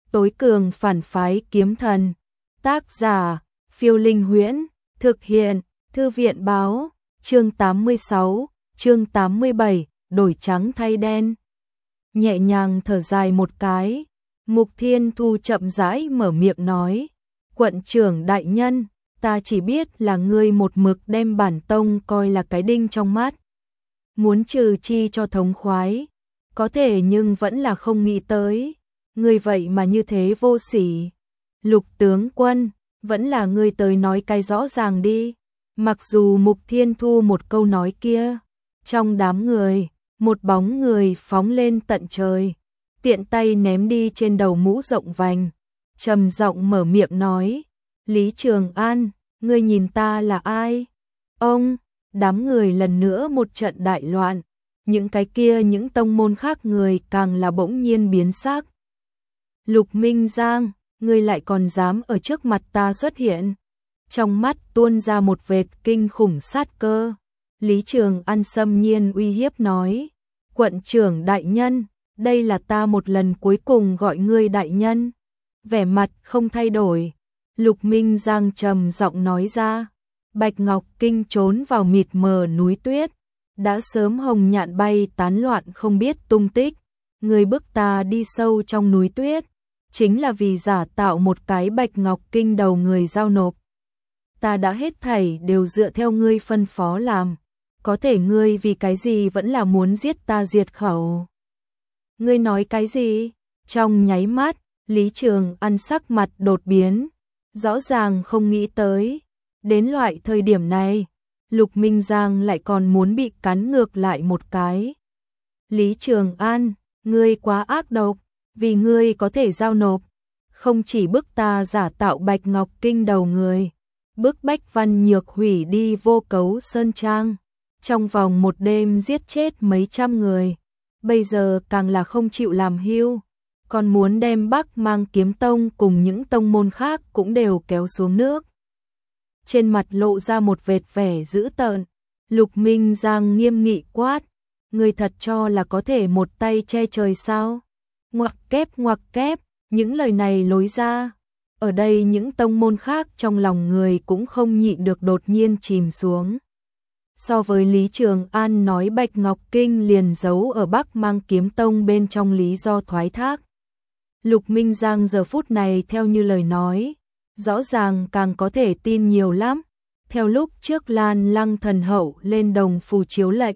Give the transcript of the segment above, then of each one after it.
Tối cường phản phái kiếm thần. Tác giả, Phiêu Linh Huyễn. Thực hiện, Thư viện báo. Chương 86, chương 87, đổi trắng thay đen. Nhẹ nhàng thở dài một cái, Mục Thiên Thu chậm rãi mở miệng nói. Quận trưởng đại nhân, ta chỉ biết là ngươi một mực đem bản tông coi là cái đinh trong mắt. Muốn trừ chi cho thống khoái. Có thể nhưng vẫn là không nghĩ tới. Ngươi vậy mà như thế vô sỉ. Lục tướng quân, vẫn là ngươi tới nói cái rõ ràng đi. Mặc dù Mục Thiên Thu một câu nói kia, trong đám người, một bóng người phóng lên tận trời, tiện tay ném đi trên đầu mũ rộng vành, trầm giọng mở miệng nói, Lý Trường An, ngươi nhìn ta là ai? Ông, đám người lần nữa một trận đại loạn, những cái kia những tông môn khác người càng là bỗng nhiên biến sắc. Lục Minh Giang, ngươi lại còn dám ở trước mặt ta xuất hiện? Trong mắt tuôn ra một vệt kinh khủng sát cơ. Lý Trường An xâm nhiên uy hiếp nói, quận trưởng đại nhân, đây là ta một lần cuối cùng gọi ngươi đại nhân. Vẻ mặt không thay đổi, Lục Minh Giang trầm giọng nói ra, Bạch Ngọc Kinh trốn vào mịt mờ núi tuyết, đã sớm hồng nhạn bay tán loạn không biết tung tích, ngươi bức ta đi sâu trong núi tuyết, chính là vì giả tạo một cái Bạch Ngọc Kinh đầu người giao nộp. Ta đã hết thảy đều dựa theo ngươi phân phó làm, có thể ngươi vì cái gì vẫn là muốn giết ta diệt khẩu. Ngươi nói cái gì? Trong nháy mắt, Lý Trường An sắc mặt đột biến, rõ ràng không nghĩ tới. Đến loại thời điểm này, Lục Minh Giang lại còn muốn bị cắn ngược lại một cái. Lý Trường An, ngươi quá ác độc, vì ngươi có thể giao nộp, không chỉ bức ta giả tạo Bạch Ngọc Kinh đầu người, bức bách Văn Nhược hủy đi Vô Cấu Sơn Trang, trong vòng một đêm giết chết mấy trăm người, bây giờ càng là không chịu làm hưu, còn muốn đem Bắc Mang Kiếm Tông cùng những tông môn khác cũng đều kéo xuống nước. Trên mặt lộ ra một vệt vẻ dữ tợn, Lục Minh Giang nghiêm nghị quát, ngươi thật cho là có thể một tay che trời sao? Ngoặc kép, những lời này lối ra. Ở đây những tông môn khác trong lòng người cũng không nhịn được đột nhiên chìm xuống. So với Lý Trường An nói Bạch Ngọc Kinh liền giấu ở Bắc Mang Kiếm Tông bên trong lý do thoái thác, Lục Minh Giang giờ phút này theo như lời nói, rõ ràng càng có thể tin nhiều lắm. Theo lúc trước Lan Lăng thần hậu lên đồng phù chiếu lệnh,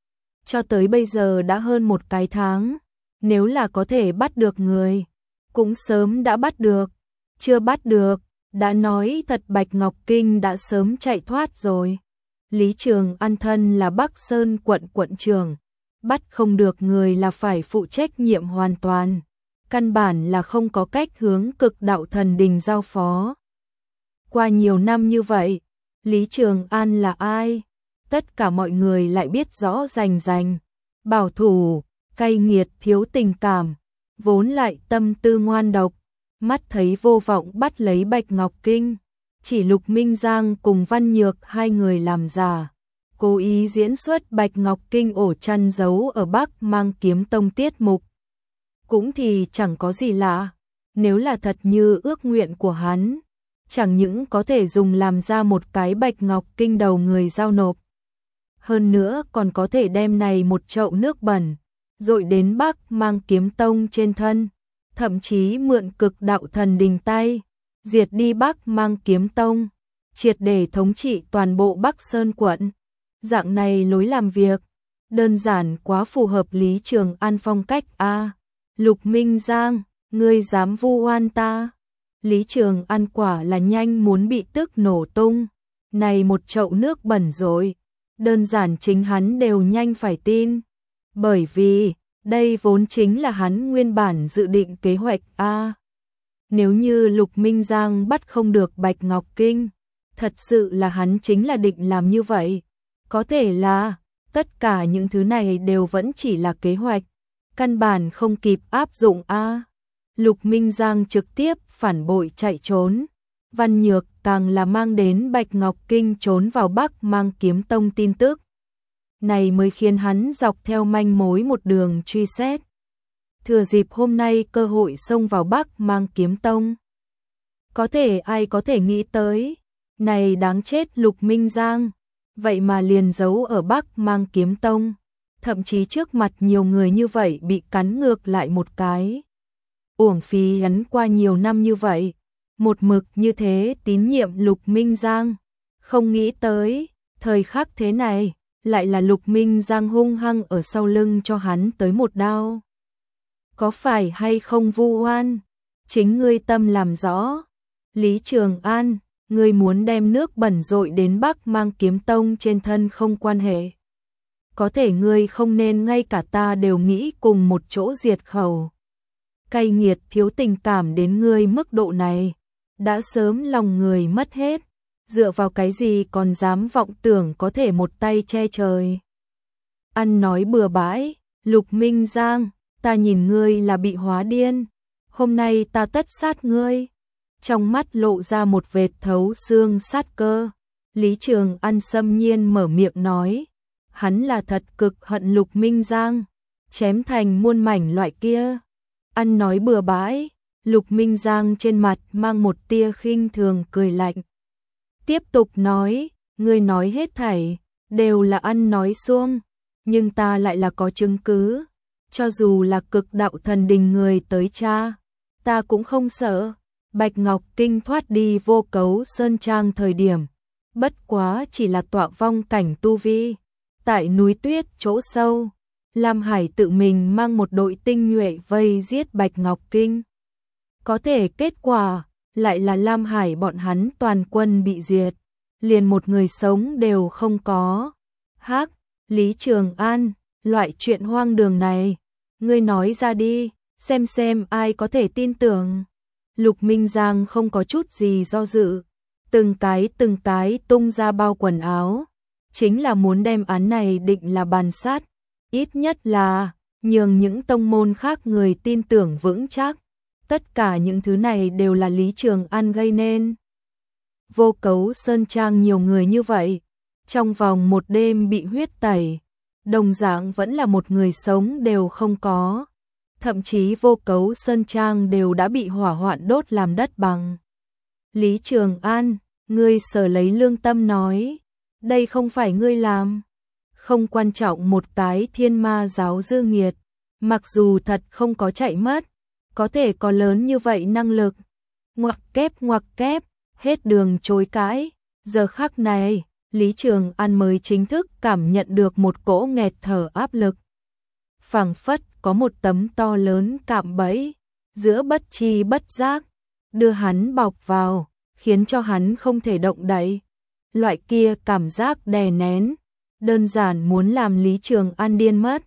cho tới bây giờ đã hơn một cái tháng, nếu là có thể bắt được người, cũng sớm đã bắt được. Chưa bắt được, đã nói thật Bạch Ngọc Kinh đã sớm chạy thoát rồi. Lý Trường An thân là Bắc Sơn quận quận trưởng, bắt không được người là phải phụ trách nhiệm hoàn toàn, căn bản là không có cách hướng Cực Đạo Thần Đình giao phó. Qua nhiều năm như vậy, Lý Trường An là ai? Tất cả mọi người lại biết rõ rành rành, bảo thủ, cay nghiệt thiếu tình cảm, vốn lại tâm tư ngoan độc. Mắt thấy vô vọng bắt lấy Bạch Ngọc Kinh, chỉ Lục Minh Giang cùng Văn Nhược hai người làm giả, cố ý diễn xuất Bạch Ngọc Kinh ổ chăn giấu ở Bắc Mang Kiếm Tông tiết mục. Cũng thì chẳng có gì lạ, nếu là thật như ước nguyện của hắn, chẳng những có thể dùng làm ra một cái Bạch Ngọc Kinh đầu người giao nộp, hơn nữa còn có thể đem này một chậu nước bẩn dội đến Bắc Mang Kiếm Tông trên thân. Thậm chí mượn Cực Đạo Thần Đình tay, diệt đi Bắc Mang Kiếm Tông, triệt để thống trị toàn bộ Bắc Sơn quận. Dạng này lối làm việc, đơn giản quá phù hợp Lý Trường An phong cách a. Lục Minh Giang, ngươi dám vu oan ta? Lý Trường An quả là nhanh muốn bị tức nổ tung. Này một chậu nước bẩn rồi, đơn giản chính hắn đều nhanh phải tin. Bởi vì đây vốn chính là hắn nguyên bản dự định kế hoạch a. Nếu như Lục Minh Giang bắt không được Bạch Ngọc Kinh, thật sự là hắn chính là định làm như vậy. Có thể là tất cả những thứ này đều vẫn chỉ là kế hoạch, căn bản không kịp áp dụng a. Lục Minh Giang trực tiếp phản bội chạy trốn, Văn Nhược càng là mang đến Bạch Ngọc Kinh trốn vào Bắc Mang Kiếm Tông tin tức. Này mới khiến hắn dọc theo manh mối một đường truy xét. thừa dịp hôm nay cơ hội xông vào Bắc Mang Kiếm Tông. Ai có thể nghĩ tới, này đáng chết Lục Minh Giang, vậy mà liền giấu ở Bắc Mang Kiếm Tông, thậm chí trước mặt nhiều người như vậy bị cắn ngược lại một cái. Uổng phí hắn qua nhiều năm như vậy, một mực như thế tín nhiệm Lục Minh Giang, không nghĩ tới, thời khắc thế này, lại là Lục Minh Giang hung hăng ở sau lưng cho hắn tới một đao. Có phải hay không vu oan? Chính ngươi tâm làm rõ. Lý Trường An, ngươi muốn đem nước bẩn dội đến Bắc Mang Kiếm Tông trên thân không quan hệ. Có thể ngươi không nên ngay cả ta đều nghĩ cùng một chỗ diệt khẩu. Cay nghiệt thiếu tình cảm đến ngươi mức độ này, đã sớm lòng người mất hết, dựa vào cái gì còn dám vọng tưởng có thể một tay che trời. Ăn nói bừa bãi, Lục Minh Giang, ta nhìn ngươi là bị hóa điên, hôm nay ta tất sát ngươi. Trong mắt lộ ra một vệt thấu xương sát cơ, Lý Trường An xâm nhiên mở miệng nói, hắn là thật cực hận Lục Minh Giang, chém thành muôn mảnh loại kia. Ăn nói bừa bãi, Lục Minh Giang trên mặt mang một tia khinh thường cười lạnh. Tiếp tục nói, ngươi nói hết thảy, đều là ăn nói suông, nhưng ta lại là có chứng cứ, cho dù là cực đạo thần đình người tới tra, ta cũng không sợ. Bạch Ngọc Kinh thoát đi Vô Cấu Sơn Trang thời điểm, bất quá chỉ là tọa vong cảnh tu vi. Tại núi tuyết chỗ sâu, Lam Hải tự mình mang một đội tinh nhuệ vây giết Bạch Ngọc Kinh. Có thể kết quả, lại là Lam Hải bọn hắn toàn quân bị diệt, liền một người sống đều không có. Hắc, Lý Trường An, loại chuyện hoang đường này, ngươi nói ra đi, xem ai có thể tin tưởng. Lục Minh Giang không có chút gì do dự, từng cái tung ra bao quần áo, chính là muốn đem án này định là bàn sát, ít nhất là nhường những tông môn khác người tin tưởng vững chắc. Tất cả những thứ này đều là Lý Trường An gây nên. Vô Cấu Sơn Trang nhiều người như vậy, trong vòng một đêm bị huyết tẩy, đồng dạng vẫn là một người sống đều không có. Thậm chí Vô Cấu Sơn Trang đều đã bị hỏa hoạn đốt làm đất bằng. Lý Trường An, ngươi sở lấy lương tâm nói, đây không phải ngươi làm. Không quan trọng một cái thiên ma giáo dư nghiệt, mặc dù thật không có chạy mất, có thể có lớn như vậy năng lực. Ngoặc kép, hết đường chối cãi. Giờ khắc này, Lý Trường An mới chính thức cảm nhận được một cỗ nghẹt thở áp lực. Phảng phất có một tấm to lớn cạm bẫy, giữa bất tri bất giác, đưa hắn bọc vào, khiến cho hắn không thể động đậy. Loại kia cảm giác đè nén, đơn giản muốn làm Lý Trường An điên mất.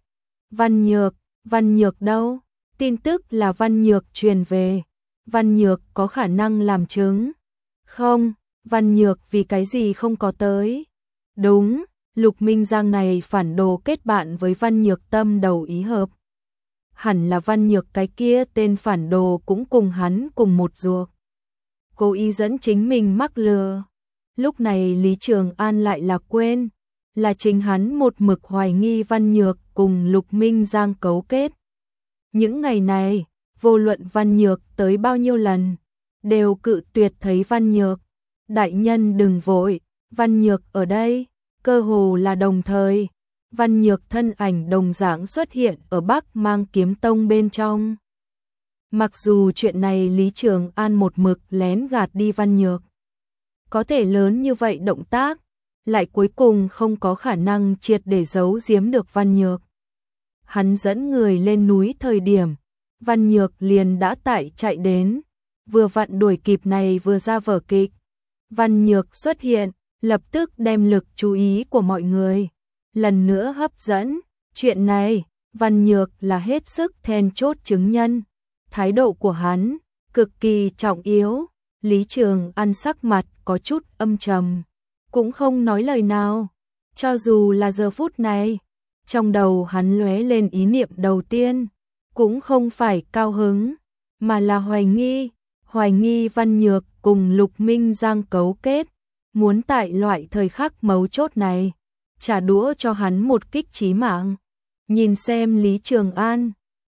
Văn Nhược đâu? Tin tức là Văn Nhược truyền về. Văn Nhược có khả năng làm chứng. Không, Văn Nhược vì cái gì không có tới? Đúng, Lục Minh Giang này phản đồ kết bạn với Văn Nhược tâm đầu ý hợp. Hẳn là Văn Nhược cái kia tên phản đồ cũng cùng hắn cùng một ruột. Cố ý dẫn chính mình mắc lừa. Lúc này Lý Trường An lại là quên, là chính hắn một mực hoài nghi Văn Nhược cùng Lục Minh Giang cấu kết. Những ngày này, vô luận Văn Nhược tới bao nhiêu lần, đều cự tuyệt thấy Văn Nhược. Đại nhân đừng vội, Văn Nhược ở đây, cơ hồ là đồng thời. Văn Nhược thân ảnh đồng dạng xuất hiện ở Bắc Mang Kiếm Tông bên trong. Mặc dù chuyện này Lý Trường An một mực lén gạt đi Văn Nhược, có thể lớn như vậy động tác, lại cuối cùng không có khả năng triệt để giấu giếm được Văn Nhược. Hắn dẫn người lên núi thời điểm, Văn Nhược liền đã chạy đến, vừa vặn đuổi kịp này vừa ra vở kịch. Văn Nhược xuất hiện, lập tức đem lực chú ý của mọi người lần nữa hấp dẫn. Chuyện này, Văn Nhược là hết sức then chốt chứng nhân. Thái độ của hắn cực kỳ trọng yếu. Lý Trường An sắc mặt có chút âm trầm, cũng không nói lời nào. Cho dù là giờ phút này, trong đầu hắn lóe lên ý niệm đầu tiên, cũng không phải cao hứng, mà là hoài nghi Văn Nhược cùng Lục Minh Giang cấu kết, muốn tại loại thời khắc mấu chốt này trả đũa cho hắn một kích chí mạng. Nhìn xem Lý Trường An,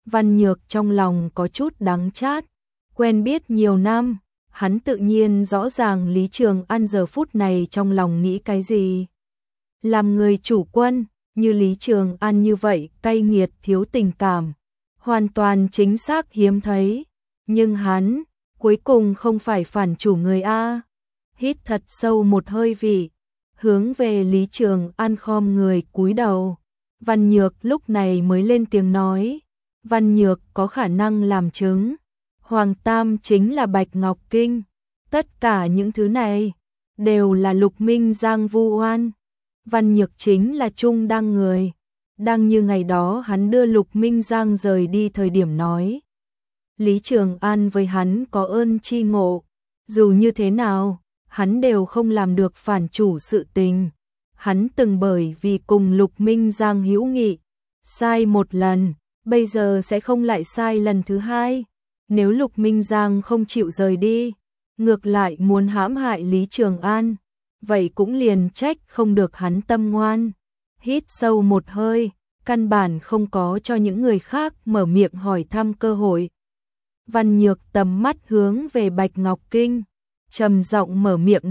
Văn Nhược trong lòng có chút đắng chát, quen biết nhiều năm, hắn tự nhiên rõ ràng Lý Trường An giờ phút này trong lòng nghĩ cái gì. Làm người chủ quân, như Lý Trường An như vậy, cay nghiệt thiếu tình cảm, hoàn toàn chính xác hiếm thấy, nhưng hắn cuối cùng không phải phản chủ người a. Hít thật sâu một hơi vị, hướng về Lý Trường An khom người cúi đầu. Văn Nhược lúc này mới lên tiếng nói, Văn Nhược có khả năng làm chứng, Hoàng Tam chính là Bạch Ngọc Kinh, tất cả những thứ này đều là Lục Minh Giang vu oan. Văn Nhược chính là Trung Đăng người, đang như ngày đó hắn đưa Lục Minh Giang rời đi thời điểm nói. Lý Trường An với hắn có ơn chi ngộ, dù như thế nào, hắn đều không làm được phản chủ sự tình. Hắn từng bởi vì cùng Lục Minh Giang hữu nghị, sai một lần, bây giờ sẽ không lại sai lần thứ hai. Nếu Lục Minh Giang không chịu rời đi, ngược lại muốn hãm hại Lý Trường An, vậy cũng liền trách không được hắn tâm ngoan. Hít sâu một hơi, căn bản không có cho những người khác mở miệng hỏi thăm cơ hội. Văn Nhược tầm mắt hướng về Bạch Ngọc Kinh, trầm giọng mở miệng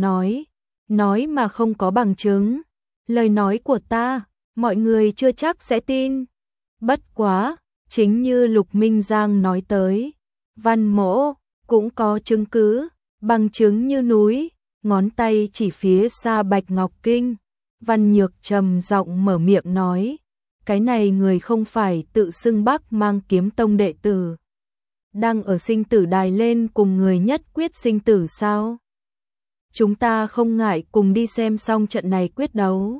nói mà không có bằng chứng. Lời nói của ta, mọi người chưa chắc sẽ tin. Bất quá, chính như Lục Minh Giang nói tới, Văn Mỗ cũng có chứng cứ, bằng chứng như núi, ngón tay chỉ phía xa Bạch Ngọc Kinh. Văn Nhược trầm giọng mở miệng nói, cái này người không phải tự xưng Bắc Mang Kiếm Tông đệ tử, đang ở sinh tử đài lên cùng người nhất quyết sinh tử sao? Chúng ta không ngại cùng đi xem xong trận này quyết đấu.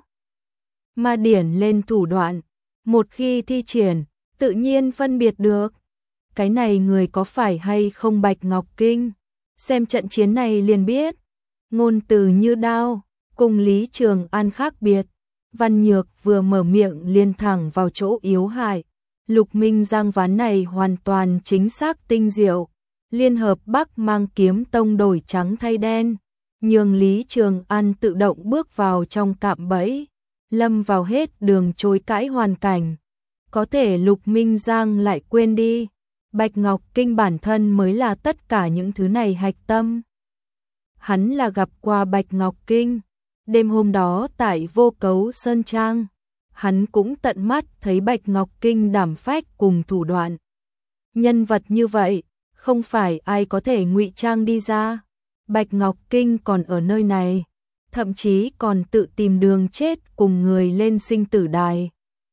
Ma điển lên thủ đoạn, một khi thi triển, tự nhiên phân biệt được. Cái này người có phải hay không Bạch Ngọc Kinh, xem trận chiến này liền biết. Ngôn từ như đao, cùng Lý Trường An khác biệt. Văn Nhược vừa mở miệng liền thẳng vào chỗ yếu hại. Lục Minh Giang ván này hoàn toàn chính xác tinh diệu, liên hợp Bắc Mang Kiếm Tông đổi trắng thay đen, nhường Lý Trường An tự động bước vào trong cạm bẫy, lâm vào hết đường chối cãi hoàn cảnh. Có thể Lục Minh Giang lại quên đi, Bạch Ngọc Kinh bản thân mới là tất cả những thứ này hạch tâm. Hắn là gặp qua Bạch Ngọc Kinh, đêm hôm đó tại Vô Cấu Sơn Trang, hắn cũng tận mắt thấy Bạch Ngọc Kinh đảm phách cùng thủ đoạn. Nhân vật như vậy, không phải ai có thể ngụy trang đi ra. Bạch Ngọc Kinh còn ở nơi này, thậm chí còn tự tìm đường chết cùng người lên sinh tử đài.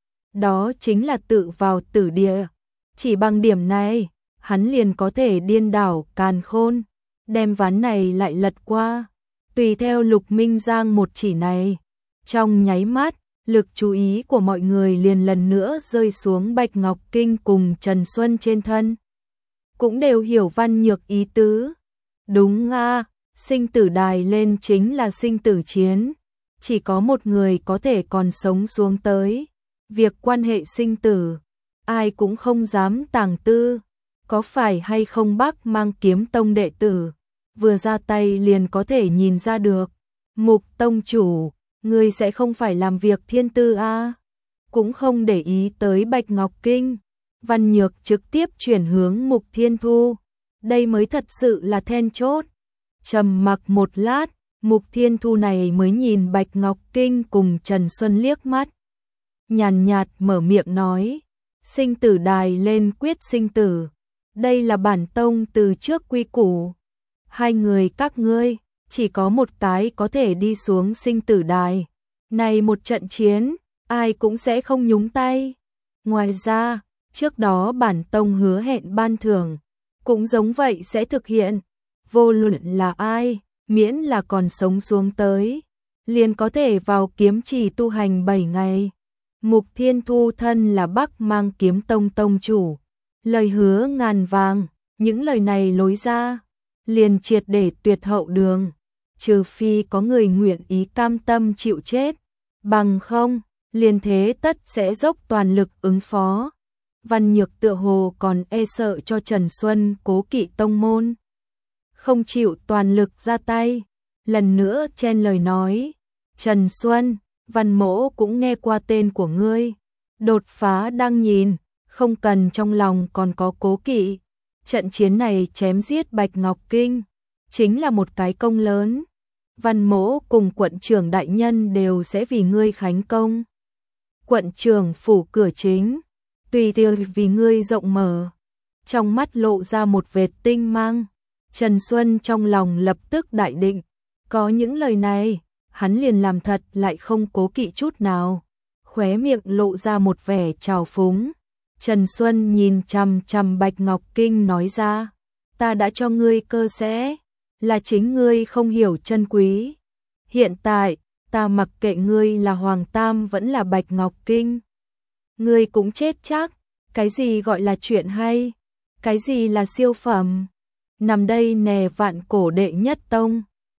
Đó chính là tự vào tử địa. Chỉ bằng điểm này, hắn liền có thể điên đảo càn khôn, đem ván này lại lật qua. Tùy theo Lục Minh Giang một chỉ này, trong nháy mắt, lực chú ý của mọi người liền lần nữa rơi xuống Bạch Ngọc Kinh cùng Trần Xuân trên thân. Cũng đều hiểu Văn Nhược ý tứ. Đúng a, sinh tử đài lên chính là sinh tử chiến. Chỉ có một người có thể còn sống xuống tới. Việc quan hệ sinh tử, ai cũng không dám tàng tư. Có phải hay không Bắc Mang Kiếm Tông đệ tử, vừa ra tay liền có thể nhìn ra được. Mục tông chủ, ngươi sẽ không phải làm việc thiên tư a? Cũng không để ý tới Bạch Ngọc Kinh. Văn Nhược trực tiếp chuyển hướng Mục Thiên Thu. Đây mới thật sự là then chốt. Trầm mặc một lát, Mục Thiên Thu này mới nhìn Bạch Ngọc Kinh cùng Trần Xuân liếc mắt. Nhàn nhạt mở miệng nói, sinh tử đài lên quyết sinh tử. Đây là bản tông từ trước quy củ. Hai người các ngươi, chỉ có một cái có thể đi xuống sinh tử đài. Này một trận chiến, ai cũng sẽ không nhúng tay. Ngoài ra, trước đó bản tông hứa hẹn ban thưởng, cũng giống vậy sẽ thực hiện. Vô luận là ai, miễn là còn sống xuống tới, liền có thể vào kiếm trì tu hành 7 ngày. Mục Thiên Thu thân là Bắc Mang Kiếm Tông tông chủ. Lời hứa ngàn vàng, những lời này lối ra, liền triệt để tuyệt hậu đường. Trừ phi có người nguyện ý cam tâm chịu chết, bằng không, liền thế tất sẽ dốc toàn lực ứng phó. Văn Nhược tựa hồ còn e sợ cho Trần Xuân cố kỵ tông môn, không chịu toàn lực ra tay, lần nữa chen lời nói, Trần Xuân, Văn Mỗ cũng nghe qua tên của ngươi, đột phá đang nhìn, không cần trong lòng còn có cố kỵ. Trận chiến này chém giết Bạch Ngọc Kinh, chính là một cái công lớn. Văn Mỗ cùng quận trưởng đại nhân đều sẽ vì ngươi khánh công. Quận trưởng phủ cửa chính, tùy tiêu vì ngươi rộng mở. Trong mắt lộ ra một vệt tinh mang. Trần Xuân trong lòng lập tức đại định. Có những lời này, hắn liền làm thật lại không cố kỵ chút nào. Khóe miệng lộ ra một vẻ trào phúng. Trần Xuân nhìn chằm chằm Bạch Ngọc Kinh nói ra, ta đã cho ngươi cơ sẽ, là chính ngươi không hiểu chân quý. Hiện tại, ta mặc kệ ngươi là Hoàng Tam vẫn là Bạch Ngọc Kinh. Ngươi cũng chết chắc, cái gì gọi là chuyện hay, cái gì là siêu phẩm. Nằm đây nè vạn cổ đệ nhất tông,